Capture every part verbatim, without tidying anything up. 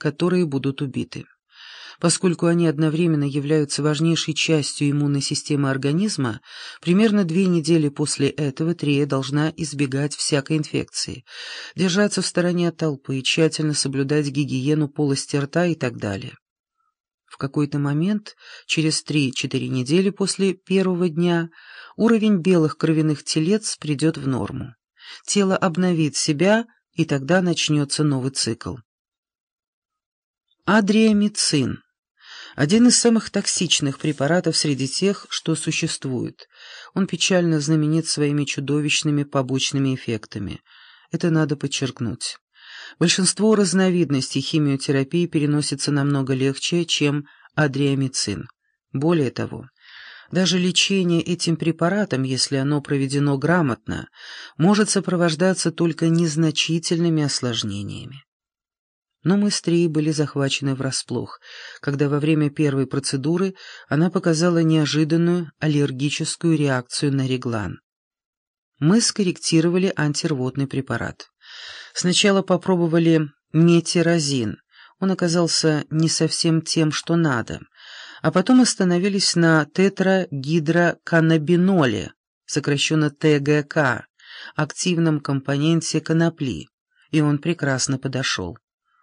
которые будут убиты. Поскольку они одновременно являются важнейшей частью иммунной системы организма, примерно две недели после этого трия должна избегать всякой инфекции, держаться в стороне от толпы, тщательно соблюдать гигиену полости рта и так далее. В какой-то момент, через три-четыре недели после первого дня, уровень белых кровяных телец придет в норму. Тело обновит себя, и тогда начнется новый цикл. Адриамицин – один из самых токсичных препаратов среди тех, что существуют. Он печально знаменит своими чудовищными побочными эффектами. Это надо подчеркнуть. Большинство разновидностей химиотерапии переносится намного легче, чем адриамицин. Более того, даже лечение этим препаратом, если оно проведено грамотно, может сопровождаться только незначительными осложнениями. Но мы с Трией были захвачены врасплох, когда во время первой процедуры она показала неожиданную аллергическую реакцию на реглан. Мы скорректировали антирвотный препарат. Сначала попробовали метирозин, он оказался не совсем тем, что надо, а потом остановились на тетрагидроканнабиноле, сокращенно тэ гэ ка, активном компоненте конопли, и он прекрасно подошел.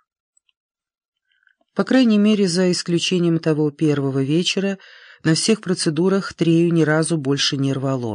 По крайней мере, за исключением того первого вечера, на всех процедурах Трию ни разу больше не рвало.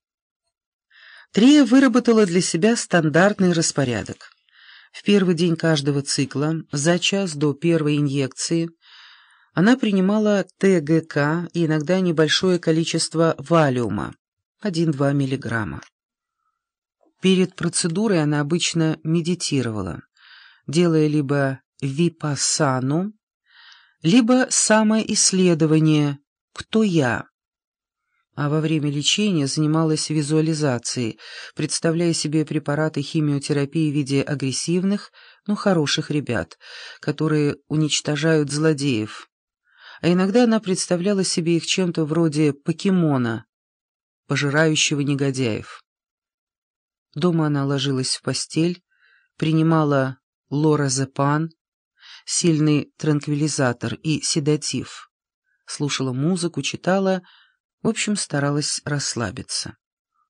Трия выработала для себя стандартный распорядок. В первый день каждого цикла, за час до первой инъекции, она принимала тэ гэ ка и иногда небольшое количество валиума, один-два миллиграмма. Перед процедурой она обычно медитировала, делая либо випассану, либо самоисследование «Кто я?», а во время лечения занималась визуализацией, представляя себе препараты химиотерапии в виде агрессивных, но хороших ребят, которые уничтожают злодеев. А иногда она представляла себе их чем-то вроде покемона, пожирающего негодяев. Дома она ложилась в постель, принимала лоразепам, сильный транквилизатор и седатив, слушала музыку, читала, в общем, старалась расслабиться.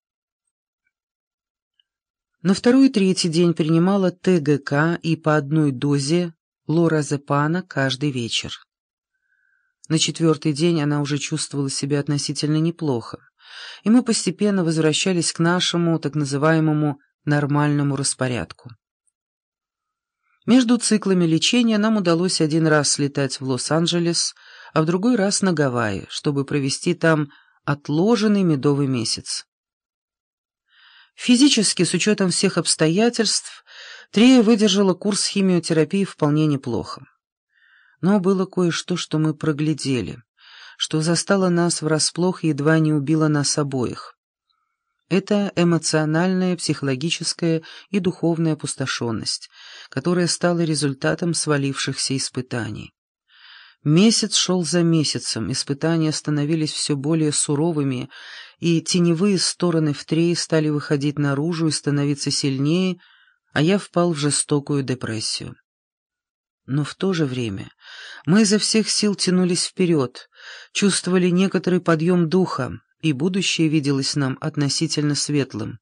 На второй и третий день принимала тэ гэ ка и по одной дозе лоразепана каждый вечер. На четвертый день она уже чувствовала себя относительно неплохо, и мы постепенно возвращались к нашему так называемому нормальному распорядку. Между циклами лечения нам удалось один раз слетать в Лос-Анджелес, а в другой раз на Гавайи, чтобы провести там отложенный медовый месяц. Физически, с учетом всех обстоятельств, Трия выдержала курс химиотерапии вполне неплохо. Но было кое-что, что мы проглядели, что застало нас врасплох и едва не убило нас обоих. Это эмоциональная, психологическая и духовная опустошенность, которая стала результатом свалившихся испытаний. Месяц шел за месяцем, испытания становились все более суровыми, и теневые стороны в Трее стали выходить наружу и становиться сильнее, а я впал в жестокую депрессию. Но в то же время мы изо всех сил тянулись вперед, чувствовали некоторый подъем духа, и будущее виделось нам относительно светлым.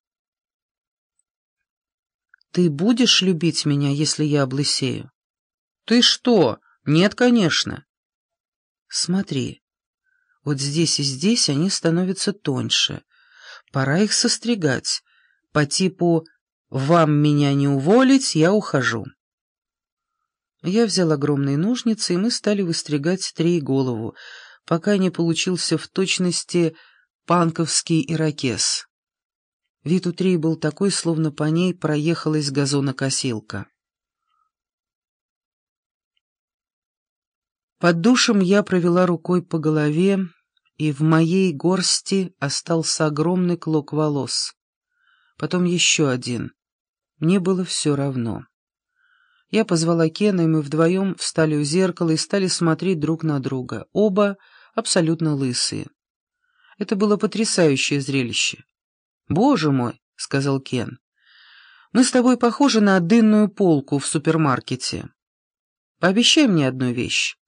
«Ты будешь любить меня, если я облысею?» «Ты что? Нет, конечно». «Смотри, вот здесь и здесь они становятся тоньше. Пора их состригать. По типу «вам меня не уволить, я ухожу». Я взял огромные ножницы, и мы стали выстригать Трей голову, пока не получился в точности панковский ирокез. Вид у Трей был такой, словно по ней проехалась газонокосилка. Под душем я провела рукой по голове, и в моей горсти остался огромный клок волос. Потом еще один. Мне было все равно. Я позвала Кена, и мы вдвоем встали у зеркала и стали смотреть друг на друга, оба абсолютно лысые. Это было потрясающее зрелище. «Боже мой!» — сказал Кен. «Мы с тобой похожи на дынную полку в супермаркете». Пообещай мне одну вещь.